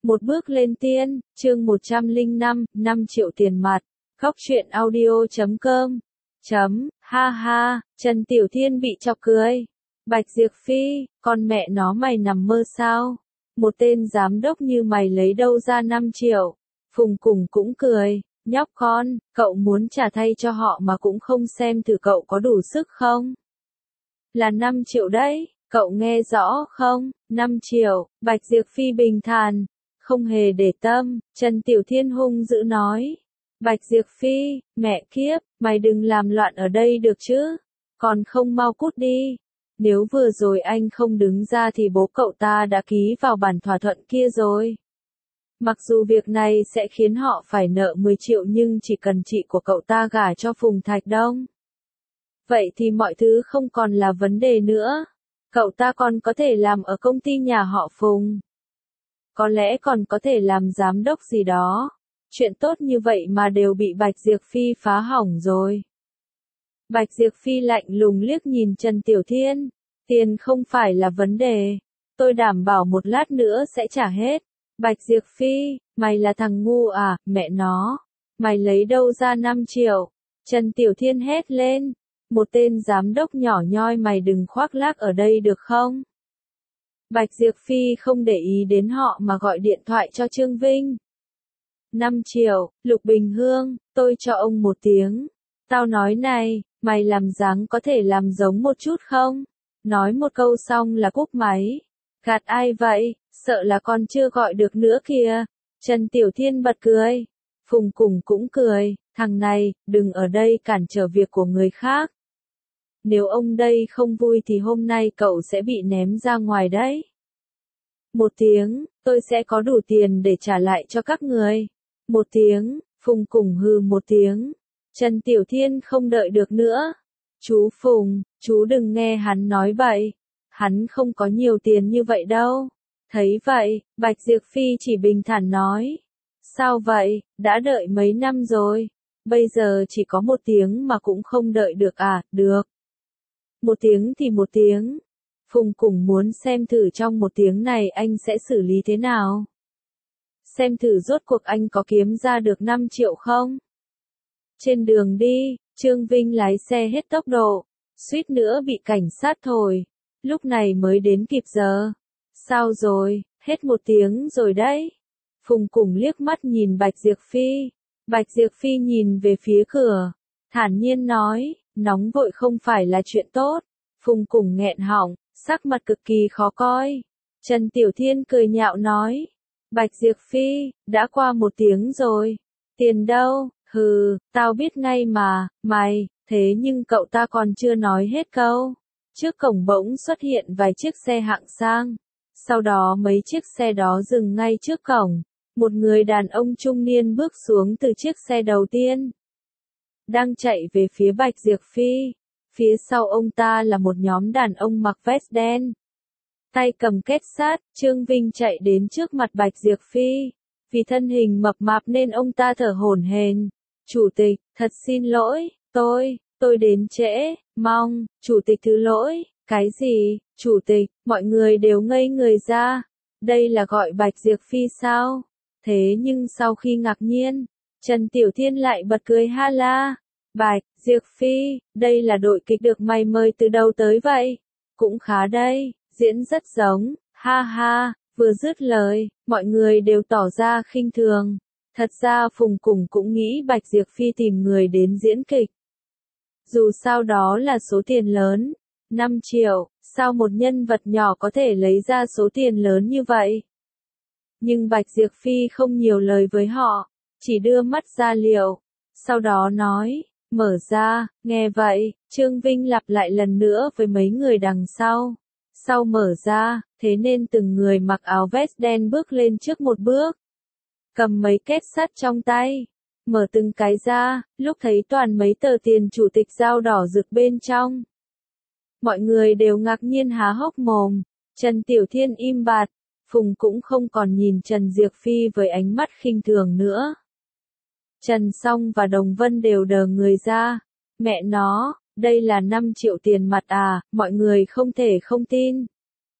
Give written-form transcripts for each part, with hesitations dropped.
Một bước lên tiên, chương 105, 5 triệu tiền mặt. Góc truyện audio.com. Ha ha, Trần Tiểu Thiên bị chọc cười. Bạch Diệp Phi, con mẹ nó mày nằm mơ sao? Một tên giám đốc như mày lấy đâu ra 5 triệu? Phùng Cùng cũng cười, nhóc con, cậu muốn trả thay cho họ mà cũng không xem thử cậu có đủ sức không? Là 5 triệu đấy, cậu nghe rõ không? 5 triệu, Bạch Diệp Phi bình thản, không hề để tâm. Trần Tiểu Thiên hung dữ nói. Bạch Diệp Phi, mẹ kiếp, mày đừng làm loạn ở đây được chứ? Còn không mau cút đi. Nếu vừa rồi anh không đứng ra thì bố cậu ta đã ký vào bản thỏa thuận kia rồi. Mặc dù việc này sẽ khiến họ phải nợ 10 triệu nhưng chỉ cần chị của cậu ta gả cho Phùng Thạch Đông. Vậy thì mọi thứ không còn là vấn đề nữa. Cậu ta còn có thể làm ở công ty nhà họ Phùng. Có lẽ còn có thể làm giám đốc gì đó. Chuyện tốt như vậy mà đều bị Bạch Diệp Phi phá hỏng rồi. Bạch Diệp Phi lạnh lùng liếc nhìn Trần Tiểu Thiên. Tiền không phải là vấn đề. Tôi đảm bảo một lát nữa sẽ trả hết. Bạch Diệp Phi, mày là thằng ngu à, mẹ nó. Mày lấy đâu ra 5 triệu? Trần Tiểu Thiên hét lên. Một tên giám đốc nhỏ nhoi mày đừng khoác lác ở đây được không? Bạch Diệp Phi không để ý đến họ mà gọi điện thoại cho Trương Vinh. 5 triệu, Lục Bình Hương, tôi cho ông 1 tiếng. Tao nói này, mày làm dáng có thể làm giống một chút không? Nói một câu xong là cúp máy. Gạt ai vậy, sợ là con chưa gọi được nữa kìa. Trần Tiểu Thiên bật cười. Phùng Cùng cũng cười, thằng này, đừng ở đây cản trở việc của người khác. Nếu ông đây không vui thì hôm nay cậu sẽ bị ném ra ngoài đấy. 1 tiếng, tôi sẽ có đủ tiền để trả lại cho các người. 1 tiếng, Phùng Cùng hừ 1 tiếng. Trần Tiểu Thiên không đợi được nữa. Chú Phùng, chú đừng nghe hắn nói bậy. Hắn không có nhiều tiền như vậy đâu. Thấy vậy, Bạch Diệp Phi chỉ bình thản nói. Sao vậy, đã đợi mấy năm rồi. Bây giờ chỉ có 1 tiếng mà cũng không đợi được à, được. 1 tiếng thì 1 tiếng. Phùng Cùng muốn xem thử trong 1 tiếng này anh sẽ xử lý thế nào. Xem thử rốt cuộc anh có kiếm ra được 5 triệu không? Trên đường đi, Trương Vinh lái xe hết tốc độ, suýt nữa bị cảnh sát thổi. Lúc này mới đến kịp giờ. Sao rồi, hết 1 tiếng rồi đấy. Phùng Cùng liếc mắt nhìn Bạch Diệp Phi. Bạch Diệp Phi nhìn về phía cửa, thản nhiên nói, nóng vội không phải là chuyện tốt. Phùng Cùng nghẹn họng, sắc mặt cực kỳ khó coi. Trần Tiểu Thiên cười nhạo nói, Bạch Diệp Phi, đã qua 1 tiếng rồi. Tiền đâu? Hừ, tao biết ngay mà, mày, thế nhưng cậu ta còn chưa nói hết câu. Trước cổng bỗng xuất hiện vài chiếc xe hạng sang. Sau đó mấy chiếc xe đó dừng ngay trước cổng. Một người đàn ông trung niên bước xuống từ chiếc xe đầu tiên. Đang chạy về phía Bạch Diệp Phi. Phía sau ông ta là một nhóm đàn ông mặc vest đen. Tay cầm kết sắt, Trương Vinh chạy đến trước mặt Bạch Diệp Phi. Vì thân hình mập mạp nên ông ta thở hổn hển. Chủ tịch, thật xin lỗi, tôi đến trễ, mong, chủ tịch thứ lỗi. Cái gì, chủ tịch, mọi người đều ngây người ra. Đây là gọi Bạch Diệp Phi sao? Thế nhưng sau khi ngạc nhiên, Trần Tiểu Thiên lại bật cười ha la. Bạch Diệp Phi, đây là đội kịch được mày mời từ đâu tới vậy? Cũng khá đây, diễn rất giống, ha ha. Vừa dứt lời, mọi người đều tỏ ra khinh thường. Thật ra Phùng Cùng cũng nghĩ Bạch Diệp Phi tìm người đến diễn kịch. Dù sao đó là số tiền lớn, 5 triệu, sao một nhân vật nhỏ có thể lấy ra số tiền lớn như vậy? Nhưng Bạch Diệp Phi không nhiều lời với họ, chỉ đưa mắt ra liệu. Sau đó nói, mở ra, nghe vậy, Trương Vinh lặp lại lần nữa với mấy người đằng sau. Sau mở ra, thế nên từng người mặc áo vest đen bước lên trước một bước. Cầm mấy kết sắt trong tay. Mở từng cái ra, lúc thấy toàn mấy tờ tiền chủ tịch dao đỏ rực bên trong. Mọi người đều ngạc nhiên há hốc mồm. Trần Tiểu Thiên im bặt. Phùng cũng không còn nhìn Trần Diệp Phi với ánh mắt khinh thường nữa. Trần Song và Đồng Vân đều đờ người ra. Mẹ nó, đây là 5 triệu tiền mặt à, mọi người không thể không tin.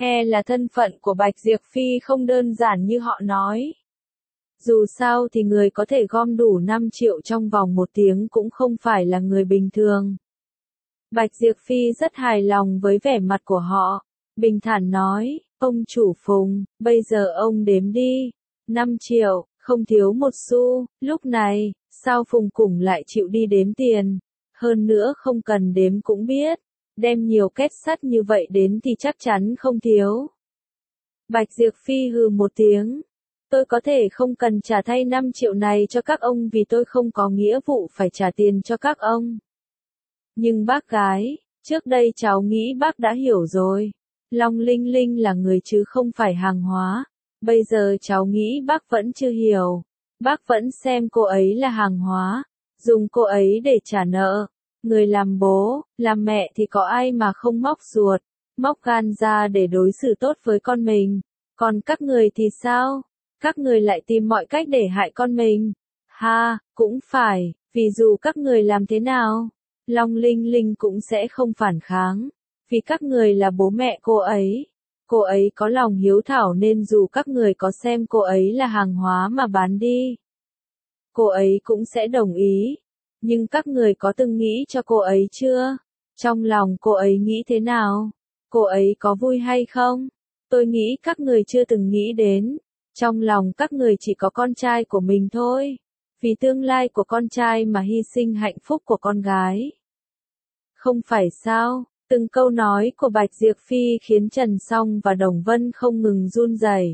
là thân phận của Bạch Diệp Phi không đơn giản như họ nói. Dù sao thì người có thể gom đủ 5 triệu trong vòng 1 tiếng cũng không phải là người bình thường. Bạch Diệp Phi rất hài lòng với vẻ mặt của họ, bình thản nói, ông chủ Phùng, bây giờ ông đếm đi, 5 triệu, không thiếu một xu. Lúc này, sao Phùng Củng lại chịu đi đếm tiền, hơn nữa không cần đếm cũng biết, đem nhiều két sắt như vậy đến thì chắc chắn không thiếu. Bạch Diệp Phi hừ một tiếng, tôi có thể không cần trả thay 5 triệu này cho các ông vì tôi không có nghĩa vụ phải trả tiền cho các ông. Nhưng bác gái, trước đây cháu nghĩ bác đã hiểu rồi. Long Linh Linh là người chứ không phải hàng hóa. Bây giờ cháu nghĩ bác vẫn chưa hiểu. Bác vẫn xem cô ấy là hàng hóa, dùng cô ấy để trả nợ. Người làm bố, làm mẹ thì có ai mà không móc ruột, móc gan ra để đối xử tốt với con mình. Còn các người thì sao? Các người lại tìm mọi cách để hại con mình. Ha, cũng phải, vì dù các người làm thế nào, Long Linh Linh cũng sẽ không phản kháng, vì các người là bố mẹ cô ấy. Cô ấy có lòng hiếu thảo nên dù các người có xem cô ấy là hàng hóa mà bán đi, cô ấy cũng sẽ đồng ý. Nhưng các người có từng nghĩ cho cô ấy chưa? Trong lòng cô ấy nghĩ thế nào? Cô ấy có vui hay không? Tôi nghĩ các người chưa từng nghĩ đến. Trong lòng các người chỉ có con trai của mình thôi. Vì tương lai của con trai mà hy sinh hạnh phúc của con gái. Không phải sao? Từng câu nói của Bạch Diệp Phi khiến Trần Song và Đồng Vân không ngừng run rẩy.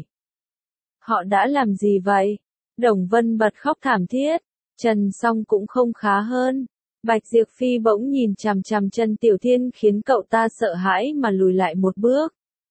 Họ đã làm gì vậy? Đồng Vân bật khóc thảm thiết. Trần Song cũng không khá hơn. Bạch Diệp Phi bỗng nhìn chằm chằm Trần Tiểu Thiên khiến cậu ta sợ hãi mà lùi lại một bước.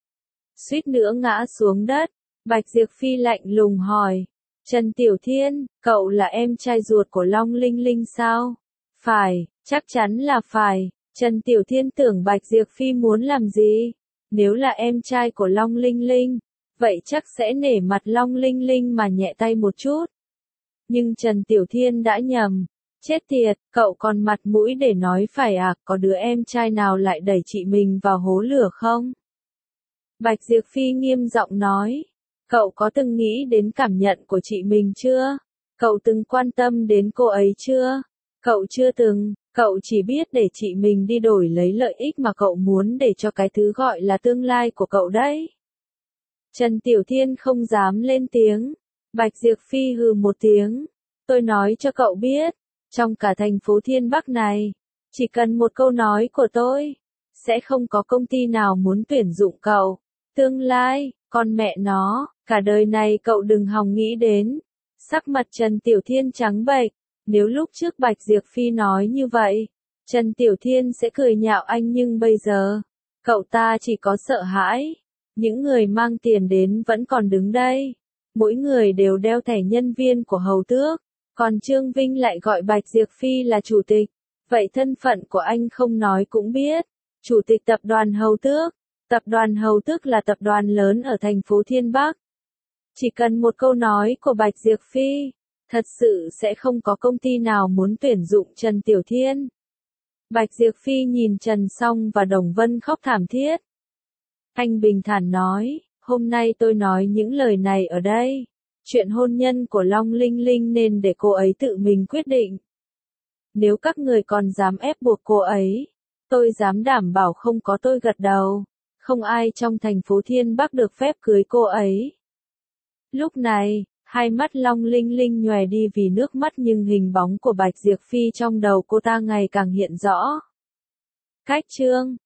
Suýt nữa ngã xuống đất. Bạch Diệp Phi lạnh lùng hỏi. Trần Tiểu Thiên, cậu là em trai ruột của Long Linh Linh sao? Phải, chắc chắn là phải. Trần Tiểu Thiên tưởng Bạch Diệp Phi muốn làm gì? Nếu là em trai của Long Linh Linh, vậy chắc sẽ nể mặt Long Linh Linh mà nhẹ tay một chút. Nhưng Trần Tiểu Thiên đã nhầm. Chết tiệt, cậu còn mặt mũi để nói phải à, có đứa em trai nào lại đẩy chị mình vào hố lửa không? Bạch Diệp Phi nghiêm giọng nói. Cậu có từng nghĩ đến cảm nhận của chị mình chưa? Cậu từng quan tâm đến cô ấy chưa? Cậu chưa từng, cậu chỉ biết để chị mình đi đổi lấy lợi ích mà cậu muốn để cho cái thứ gọi là tương lai của cậu đấy. Trần Tiểu Thiên không dám lên tiếng. Bạch Diệp Phi hừ một tiếng. Tôi nói cho cậu biết, trong cả thành phố Thiên Bắc này, chỉ cần một câu nói của tôi, sẽ không có công ty nào muốn tuyển dụng cậu. Tương lai, con mẹ nó, cả đời này cậu đừng hòng nghĩ đến. Sắc mặt Trần Tiểu Thiên trắng bệch. Nếu lúc trước Bạch Diệp Phi nói như vậy, Trần Tiểu Thiên sẽ cười nhạo anh nhưng bây giờ, cậu ta chỉ có sợ hãi. Những người mang tiền đến vẫn còn đứng đây. Mỗi người đều đeo thẻ nhân viên của Hầu Tước. Còn Trương Vinh lại gọi Bạch Diệp Phi là chủ tịch. Vậy thân phận của anh không nói cũng biết. Chủ tịch tập đoàn Hầu Tước. Tập đoàn Hầu Tước là tập đoàn lớn ở thành phố Thiên Bắc. Chỉ cần một câu nói của Bạch Diệp Phi, thật sự sẽ không có công ty nào muốn tuyển dụng Trần Tiểu Thiên. Bạch Diệp Phi nhìn Trần Song và Đồng Vân khóc thảm thiết. Anh bình thản nói, hôm nay tôi nói những lời này ở đây. Chuyện hôn nhân của Long Linh Linh nên để cô ấy tự mình quyết định. Nếu các người còn dám ép buộc cô ấy, tôi dám đảm bảo không có tôi gật đầu. Không ai trong thành phố Thiên Bắc được phép cưới cô ấy. Lúc này, hai mắt Long Linh Linh nhòe đi vì nước mắt nhưng hình bóng của Bạch Diệp Phi trong đầu cô ta ngày càng hiện rõ. Cách chương